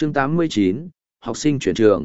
Chương 89, học sinh chuyển trường.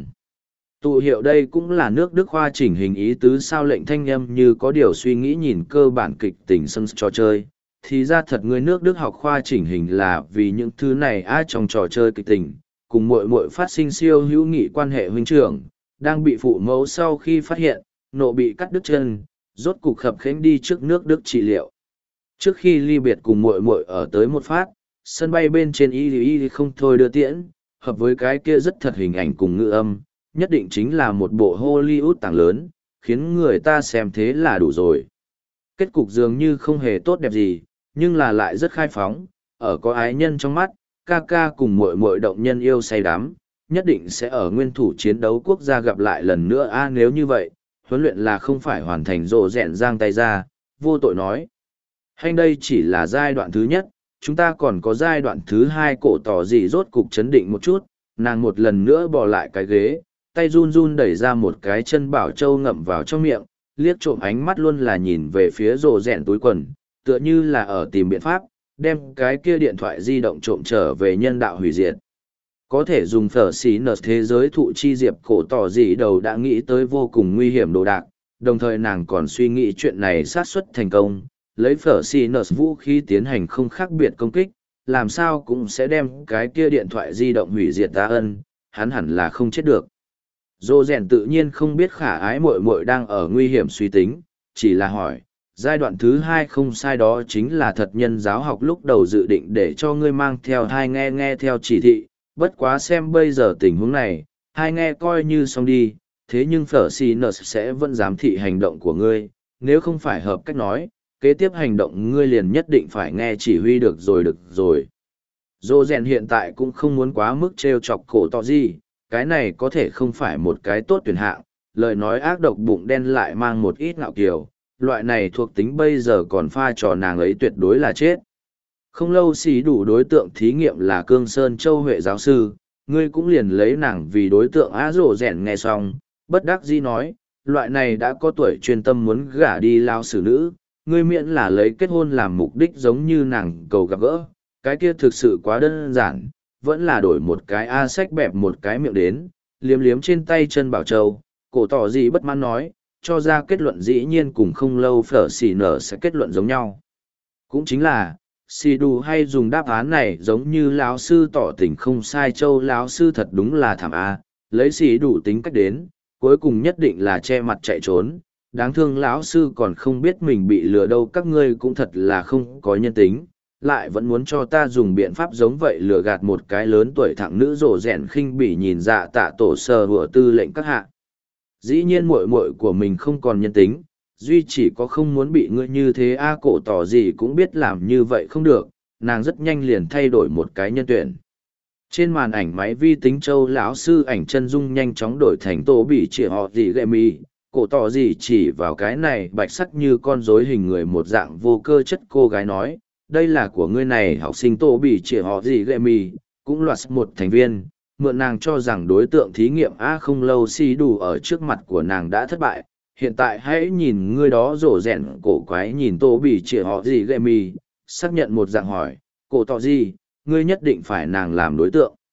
Tụ hiệu đây cũng là nước Đức Hoa chỉnh hình ý tứ sao lệnh thanh âm như có điều suy nghĩ nhìn cơ bản kịch tình sân trò chơi. Thì ra thật người nước Đức học khoa chỉnh hình là vì những thứ này trong trò chơi kịch tình, cùng muội muội phát sinh siêu hữu nghị quan hệ huynh trưởng, đang bị phụ mẫu sau khi phát hiện, nộ bị cắt đứt chân, rốt cục khập khiễng đi trước nước Đức trị liệu. Trước khi ly biệt cùng muội muội ở tới một phát, sân bay bên trên y không thôi đưa tiễn, hợp với cái kia rất thật hình ảnh cùng ngữ âm, nhất định chính là một bộ Hollywood tảng lớn, khiến người ta xem thế là đủ rồi. Kết cục dường như không hề tốt đẹp gì, nhưng là lại rất khai phóng, ở có ái nhân trong mắt, ca ca cùng muội muội động nhân yêu say đắm, nhất định sẽ ở nguyên thủ chiến đấu quốc gia gặp lại lần nữa nếu như vậy, huấn luyện là không phải hoàn thành rồ rẹn giang tay ra, vô tội nói. Hành đây chỉ là giai đoạn thứ nhất, chúng ta còn có giai đoạn thứ hai. Cổ tỏ gì rốt cục chấn định một chút, nàng một lần nữa bỏ lại cái ghế, tay run run đẩy ra một cái chân bảo châu ngậm vào trong miệng, liếc trộm ánh mắt luôn là nhìn về phía rồ rẹn túi quần, tựa như là ở tìm biện pháp, đem cái kia điện thoại di động trộm trở về nhân đạo hủy diệt. Có thể dùng phở xí nở thế giới thụ chi diệp. Cổ tỏ gì đầu đã nghĩ tới vô cùng nguy hiểm đồ đạc, đồng thời nàng còn suy nghĩ chuyện này sát xuất thành công, lấy phở xì nở vũ khí tiến hành không khác biệt công kích, làm sao cũng sẽ đem cái kia điện thoại di động hủy diệt hắn hẳn là không chết được. Dô rèn tự nhiên không biết khả ái muội muội đang ở nguy hiểm suy tính, chỉ là hỏi, giai đoạn thứ hai không sai đó chính là thật nhân giáo học lúc đầu dự định để cho ngươi mang theo hai nghe theo chỉ thị, bất quá xem bây giờ tình huống này, hai nghe coi như xong đi, thế nhưng phở xì nở sẽ vẫn giám thị hành động của ngươi, nếu không phải hợp cách nói, kế tiếp hành động ngươi liền nhất định phải nghe chỉ huy được rồi. Dô rèn hiện tại cũng không muốn quá mức trêu chọc cổ tỏ gì, cái này có thể không phải một cái tốt tuyển hạng, lời nói ác độc bụng đen lại mang một ít ngạo kiều, loại này thuộc tính bây giờ còn pha trò nàng ấy tuyệt đối là chết. Không lâu xí đủ đối tượng thí nghiệm là Cương Sơn Châu Huệ giáo sư, ngươi cũng liền lấy nàng vì đối tượng rồ rèn nghe xong, bất đắc dĩ nói, loại này đã có tuổi chuyên tâm muốn gả đi lao xử nữ, ngươi miễn là lấy kết hôn làm mục đích giống như nàng cầu gặp gỡ, cái kia thực sự quá đơn giản, vẫn là đổi một cái sách bẹp một cái miệng đến, liếm liếm trên tay chân bảo châu, cổ tỏ gì bất mãn nói, cho ra kết luận dĩ nhiên cùng không lâu phở xỉ nở sẽ kết luận giống nhau. Cũng chính là, xì đủ hay dùng đáp án này giống như lão sư tỏ tình không sai, châu lão sư thật đúng là thảm lấy xì đủ tính cách đến, cuối cùng nhất định là che mặt chạy trốn. Đáng thương lão sư còn không biết mình bị lừa đâu, các ngươi cũng thật là không có nhân tính, lại vẫn muốn cho ta dùng biện pháp giống vậy lừa gạt một cái lớn tuổi thẳng nữ rồ rèn khinh bỉ nhìn dạ tạ tổ sờ hùa tư lệnh các hạ. Dĩ nhiên muội muội của mình không còn nhân tính, duy chỉ có không muốn bị ngươi như thế cổ tỏ gì cũng biết làm như vậy không được, nàng rất nhanh liền thay đổi một cái nhân tuyển. Trên màn ảnh máy vi tính châu lão sư ảnh chân dung nhanh chóng đổi thành tổ bị chỉ họ gì gệ mì, cổ tỏ gì chỉ vào cái này bạch sắc như con rối hình người một dạng vô cơ chất cô gái nói, đây là của ngươi này học sinh tổ bị chỉ họ gì gệ mì, cũng loạt một thành viên, mượn nàng cho rằng đối tượng thí nghiệm không lâu xì đủ ở trước mặt của nàng đã thất bại, hiện tại hãy nhìn ngươi đó rổ rẹn cổ quái nhìn tổ bị chỉ họ gì gệ mì, xác nhận một dạng hỏi, cổ tỏ gì, ngươi nhất định phải nàng làm đối tượng.